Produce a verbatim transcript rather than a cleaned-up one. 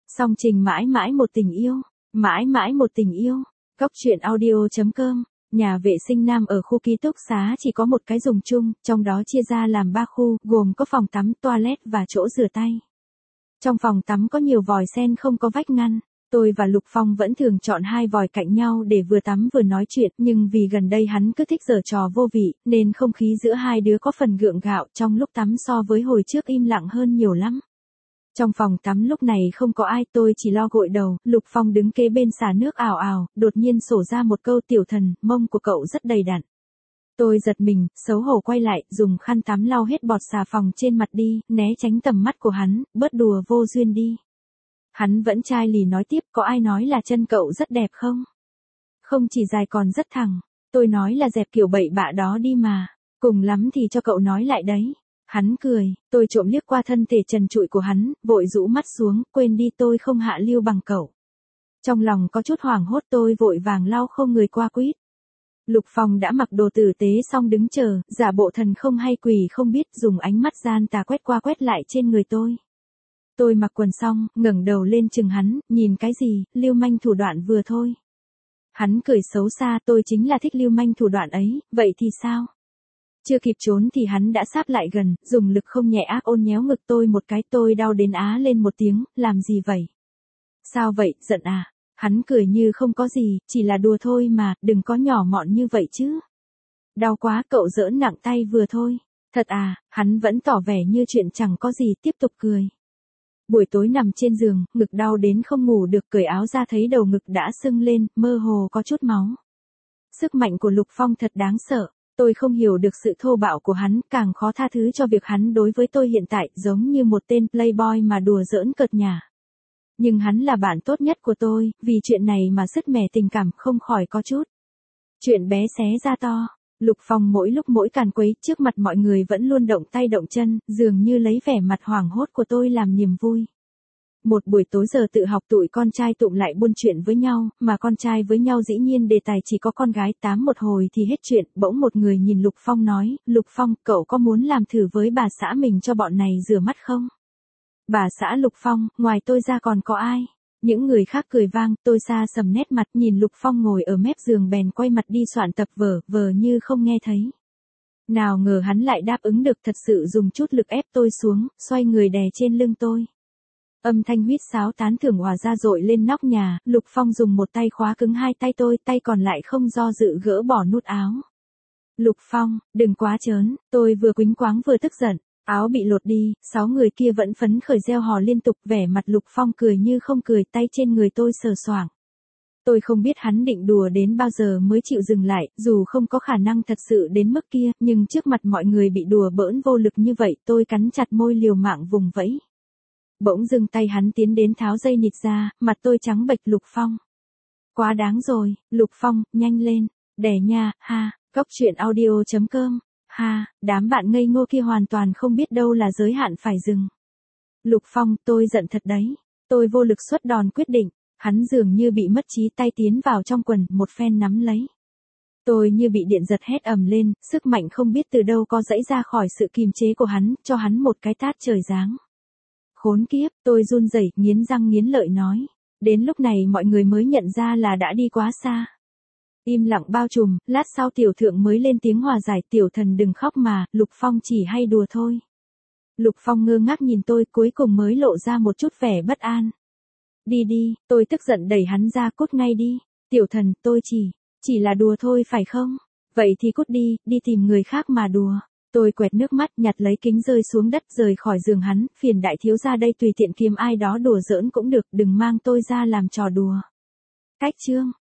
Song trình mãi mãi một tình yêu, mãi mãi một tình yêu. Cóc truyện audio chấm com. Nhà vệ sinh nam ở khu ký túc xá chỉ có một cái dùng chung, trong đó chia ra làm ba khu, gồm có phòng tắm, toilet và chỗ rửa tay. Trong phòng tắm có nhiều vòi sen không có vách ngăn. Tôi và Lục Phong vẫn thường chọn hai vòi cạnh nhau để vừa tắm vừa nói chuyện, nhưng vì gần đây hắn cứ thích giở trò vô vị, nên không khí giữa hai đứa có phần gượng gạo trong lúc tắm so với hồi trước im lặng hơn nhiều lắm. Trong phòng tắm lúc này không có ai, tôi chỉ lo gội đầu, Lục Phong đứng kế bên xả nước ào ào, đột nhiên sổ ra một câu: "Tiểu Thần, mông của cậu rất đầy đặn." Tôi giật mình, xấu hổ quay lại, dùng khăn tắm lau hết bọt xà phòng trên mặt đi, né tránh tầm mắt của hắn, bớt đùa vô duyên đi. Hắn vẫn chai lì nói tiếp: "Có ai nói là chân cậu rất đẹp không? Không chỉ dài còn rất thẳng." Tôi nói là dẹp kiểu bậy bạ đó đi mà. Cùng lắm thì cho cậu nói lại đấy. Hắn cười, tôi trộm liếc qua thân thể trần trụi của hắn, vội rũ mắt xuống, quên đi tôi không hạ lưu bằng cậu. Trong lòng có chút hoảng hốt, tôi vội vàng lau khô người qua quýt. Lục Phong đã mặc đồ tử tế xong đứng chờ, giả bộ thần không hay quỷ không biết, dùng ánh mắt gian tà quét qua quét lại trên người tôi. Tôi mặc quần xong, ngẩng đầu lên chừng hắn, nhìn cái gì, lưu manh thủ đoạn vừa thôi. Hắn cười xấu xa: "Tôi chính là thích lưu manh thủ đoạn ấy, vậy thì sao?" Chưa kịp trốn thì hắn đã sáp lại gần, dùng lực không nhẹ ác ôn nhéo ngực tôi một cái, tôi đau đến á lên một tiếng: "Làm gì vậy? Sao vậy, giận à?" Hắn cười như không có gì, chỉ là đùa thôi mà, đừng có nhỏ mọn như vậy chứ. "Đau quá, cậu giỡn nặng tay vừa thôi." "Thật à?" Hắn vẫn tỏ vẻ như chuyện chẳng có gì, tiếp tục cười. Buổi tối nằm trên giường, ngực đau đến không ngủ được, cởi áo ra thấy đầu ngực đã sưng lên, mơ hồ có chút máu. Sức mạnh của Lục Phong thật đáng sợ. Tôi không hiểu được sự thô bạo của hắn, càng khó tha thứ cho việc hắn đối với tôi hiện tại giống như một tên playboy mà đùa giỡn cợt nhả. Nhưng hắn là bạn tốt nhất của tôi, vì chuyện này mà sứt mẻ tình cảm không khỏi có chút. Chuyện bé xé ra to. Lục Phong mỗi lúc mỗi càn quấy, trước mặt mọi người vẫn luôn động tay động chân, dường như lấy vẻ mặt hoảng hốt của tôi làm niềm vui. Một buổi tối giờ tự học tụi con trai tụm lại buôn chuyện với nhau, mà con trai với nhau dĩ nhiên đề tài chỉ có con gái, tám một hồi thì hết chuyện. Bỗng một người nhìn Lục Phong nói: "Lục Phong, cậu có muốn làm thử với bà xã mình cho bọn này rửa mắt không?" Bà xã Lục Phong, ngoài tôi ra còn có ai? Những người khác cười vang, tôi xa sầm nét mặt nhìn Lục Phong ngồi ở mép giường bèn quay mặt đi soạn tập vở, vờ như không nghe thấy. Nào ngờ hắn lại đáp ứng được, thật sự dùng chút lực ép tôi xuống, xoay người đè trên lưng tôi. Âm thanh huýt sáo tán thưởng hòa ra dội lên nóc nhà, Lục Phong dùng một tay khóa cứng hai tay tôi, tay còn lại không do dự gỡ bỏ nút áo. "Lục Phong, đừng quá trớn." Tôi vừa quýnh quáng vừa tức giận. Áo bị lột đi, sáu người kia vẫn phấn khởi reo hò liên tục, vẻ mặt Lục Phong cười như không cười, tay trên người tôi sờ soạng. Tôi không biết hắn định đùa đến bao giờ mới chịu dừng lại, dù không có khả năng thật sự đến mức kia, nhưng trước mặt mọi người bị đùa bỡn vô lực như vậy, tôi cắn chặt môi liều mạng vùng vẫy. Bỗng dưng tay hắn tiến đến tháo dây nịt ra, mặt tôi trắng bệch. "Lục Phong, quá đáng rồi." "Lục Phong, nhanh lên, đè nha, ha." Cóc truyện audio chấm com. Ha, đám bạn ngây ngô kia hoàn toàn không biết đâu là giới hạn phải dừng. "Lục Phong, tôi giận thật đấy." Tôi vô lực xuất đòn quyết định. Hắn dường như bị mất trí, tay tiến vào trong quần, một phen nắm lấy. Tôi như bị điện giật hét ầm lên, sức mạnh không biết từ đâu có dãy ra khỏi sự kìm chế của hắn, cho hắn một cái tát trời giáng. "Khốn kiếp!" Tôi run rẩy, nghiến răng nghiến lợi nói. Đến lúc này mọi người mới nhận ra là đã đi quá xa. Im lặng bao trùm, lát sau tiểu thượng mới lên tiếng hòa giải: "Tiểu Thần đừng khóc mà, Lục Phong chỉ hay đùa thôi." Lục Phong ngơ ngác nhìn tôi, cuối cùng mới lộ ra một chút vẻ bất an. "Đi đi." Tôi tức giận đẩy hắn ra: "Cút ngay đi." "Tiểu Thần, tôi chỉ, chỉ là đùa thôi phải không? Vậy thì cút đi, đi tìm người khác mà đùa." Tôi quẹt nước mắt, nhặt lấy kính rơi xuống đất, rời khỏi giường hắn: "Phiền đại thiếu gia đây, tùy tiện kiếm ai đó đùa giỡn cũng được, đừng mang tôi ra làm trò đùa." Cách chương.